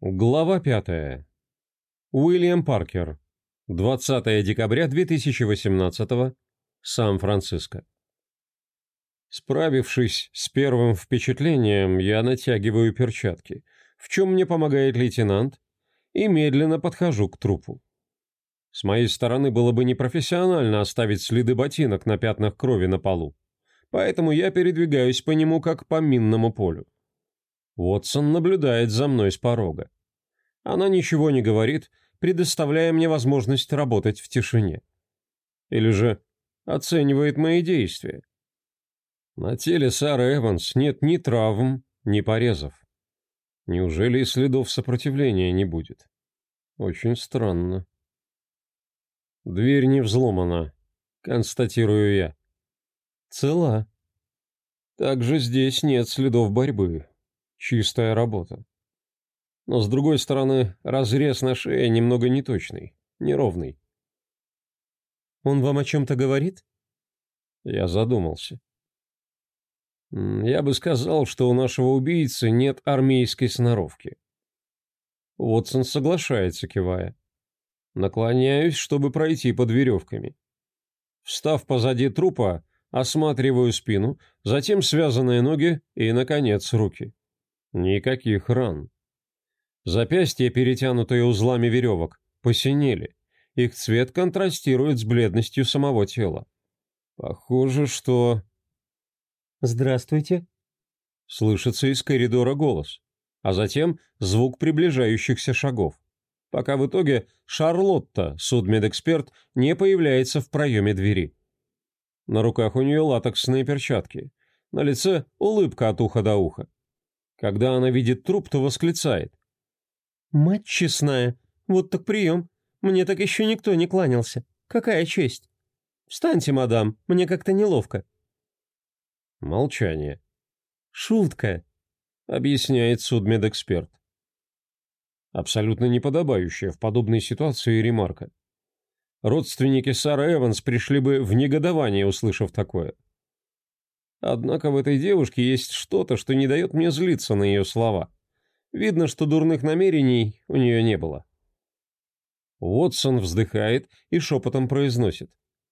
Глава 5. Уильям Паркер. 20 декабря 2018. Сан-Франциско. Справившись с первым впечатлением, я натягиваю перчатки, в чем мне помогает лейтенант, и медленно подхожу к трупу. С моей стороны было бы непрофессионально оставить следы ботинок на пятнах крови на полу, поэтому я передвигаюсь по нему как по минному полю. Уотсон наблюдает за мной с порога. Она ничего не говорит, предоставляя мне возможность работать в тишине. Или же оценивает мои действия. На теле Сары Эванс нет ни травм, ни порезов. Неужели и следов сопротивления не будет? Очень странно. Дверь не взломана, констатирую я. Цела. Также здесь нет следов борьбы. Чистая работа. Но, с другой стороны, разрез на шее немного неточный, неровный. «Он вам о чем-то говорит?» Я задумался. Я бы сказал, что у нашего убийцы нет армейской сноровки. Уотсон соглашается, кивая. Наклоняюсь, чтобы пройти под веревками. Встав позади трупа, осматриваю спину, затем связанные ноги и, наконец, руки. Никаких ран. Запястья, перетянутые узлами веревок, посинели. Их цвет контрастирует с бледностью самого тела. Похоже, что... «Здравствуйте», — слышится из коридора голос, а затем звук приближающихся шагов, пока в итоге Шарлотта, судмедэксперт, не появляется в проеме двери. На руках у нее латексные перчатки, на лице улыбка от уха до уха. Когда она видит труп, то восклицает. «Мать честная, вот так прием. Мне так еще никто не кланялся. Какая честь. Встаньте, мадам, мне как-то неловко». Молчание. «Шутка», — объясняет судмедэксперт. Абсолютно неподобающая в подобной ситуации ремарка. Родственники Сары Эванс пришли бы в негодование, услышав такое. Однако в этой девушке есть что-то, что не дает мне злиться на ее слова. Видно, что дурных намерений у нее не было. Уотсон вздыхает и шепотом произносит.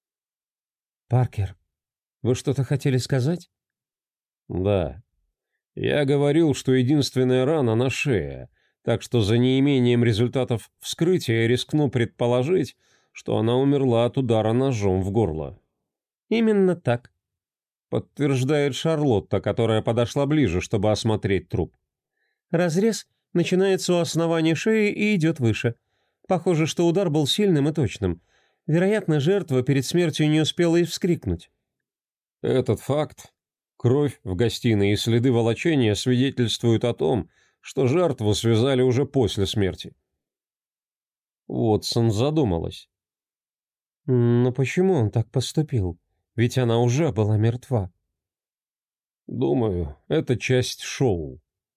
«Паркер, вы что-то хотели сказать?» «Да. Я говорил, что единственная рана на шее, так что за неимением результатов вскрытия я рискну предположить, что она умерла от удара ножом в горло». «Именно так», — подтверждает Шарлотта, которая подошла ближе, чтобы осмотреть труп. разрез начинается у основания шеи и идет выше. Похоже, что удар был сильным и точным. Вероятно, жертва перед смертью не успела и вскрикнуть. Этот факт, кровь в гостиной и следы волочения свидетельствуют о том, что жертву связали уже после смерти. Уотсон задумалась. «Но почему он так поступил? Ведь она уже была мертва». Думаю, это часть шоу.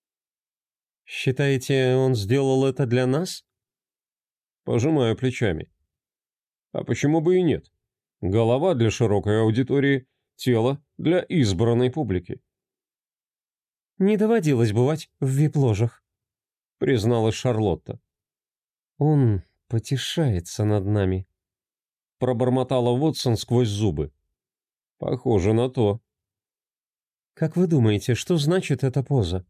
«Считаете, он сделал это для нас?» Пожимаю плечами. А почему бы и нет? Голова для широкой аудитории, тело для избранной публики. «Не доводилось бывать в вип-ложах», — призналась Шарлотта. «Он потешается над нами», — пробормотала Уотсон сквозь зубы. «Похоже на то». «Как вы думаете, что значит эта поза?»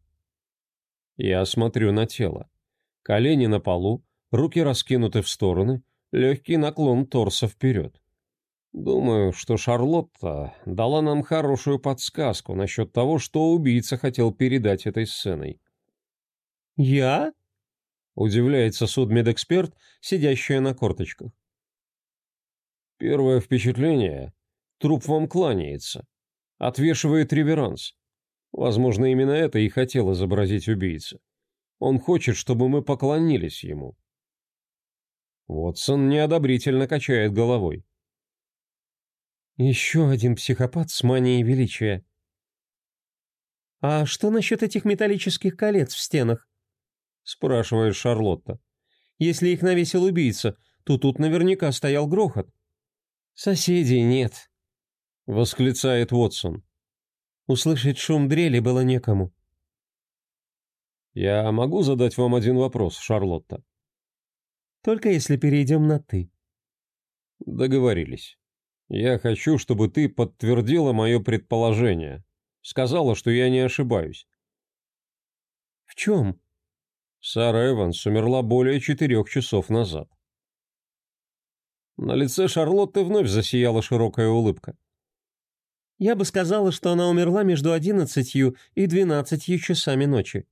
Я смотрю на тело. Колени на полу, руки раскинуты в стороны, легкий наклон торса вперед. Думаю, что Шарлотта дала нам хорошую подсказку насчет того, что убийца хотел передать этой сценой. «Я?» — удивляется судмедэксперт, сидящая на корточках. Первое впечатление — труп вам кланяется, отвешивает реверанс. Возможно, именно это и хотел изобразить убийца. Он хочет, чтобы мы поклонились ему. Уотсон неодобрительно качает головой. «Еще один психопат с манией величия». «А что насчет этих металлических колец в стенах?» — спрашивает Шарлотта. «Если их навесил убийца, то тут наверняка стоял грохот». «Соседей нет», — восклицает Уотсон. «Услышать шум дрели было некому». Я могу задать вам один вопрос, Шарлотта? Только если перейдем на «ты». Договорились. Я хочу, чтобы ты подтвердила мое предположение. Сказала, что я не ошибаюсь. В чем? Сара Эванс умерла более 4 часов назад. На лице Шарлотты вновь засияла широкая улыбка. Я бы сказала, что она умерла между 11 и 12 часами ночи.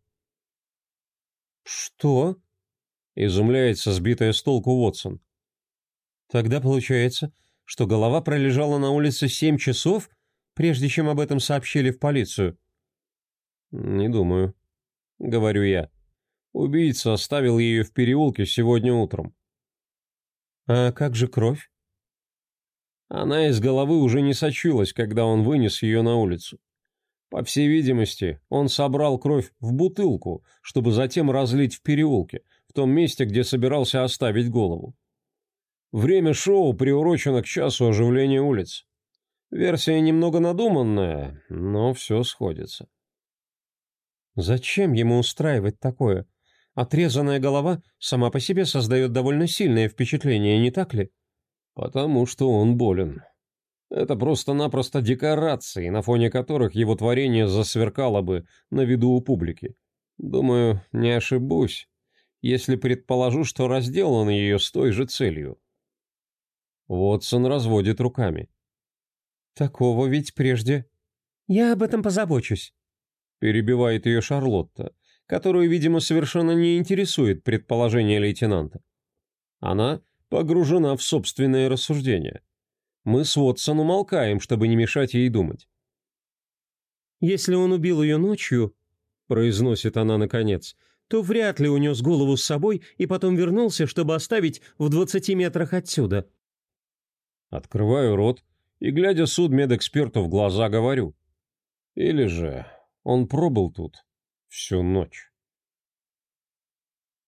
Что? Изумляется сбитая с толку Уотсон. Тогда получается, что голова пролежала на улице 7 часов, прежде чем об этом сообщили в полицию. Не думаю, говорю я. Убийца оставил ее в переулке сегодня утром. А как же кровь? Она из головы уже не сочилась, когда он вынес ее на улицу. По всей видимости, он собрал кровь в бутылку, чтобы затем разлить в переулке, в том месте, где собирался оставить голову. Время шоу приурочено к часу оживления улиц. Версия немного надуманная, но все сходится. Зачем ему устраивать такое? Отрезанная голова сама по себе создает довольно сильное впечатление, не так ли? Потому что он болен. Это просто-напросто декорации, на фоне которых его творение засверкало бы на виду у публики. Думаю, не ошибусь, если предположу, что разделан ее с той же целью. Уотсон разводит руками. Такого ведь прежде... Я об этом позабочусь. Перебивает ее Шарлотта, которую, видимо, совершенно не интересует предположение лейтенанта. Она погружена в собственные рассуждения. Мы с Уотсон умолкаем, чтобы не мешать ей думать. «Если он убил ее ночью, — произносит она наконец, — то вряд ли унес голову с собой и потом вернулся, чтобы оставить в 20 метрах отсюда». Открываю рот и, глядя судмедэксперту в глаза, говорю. Или же он пробыл тут всю ночь.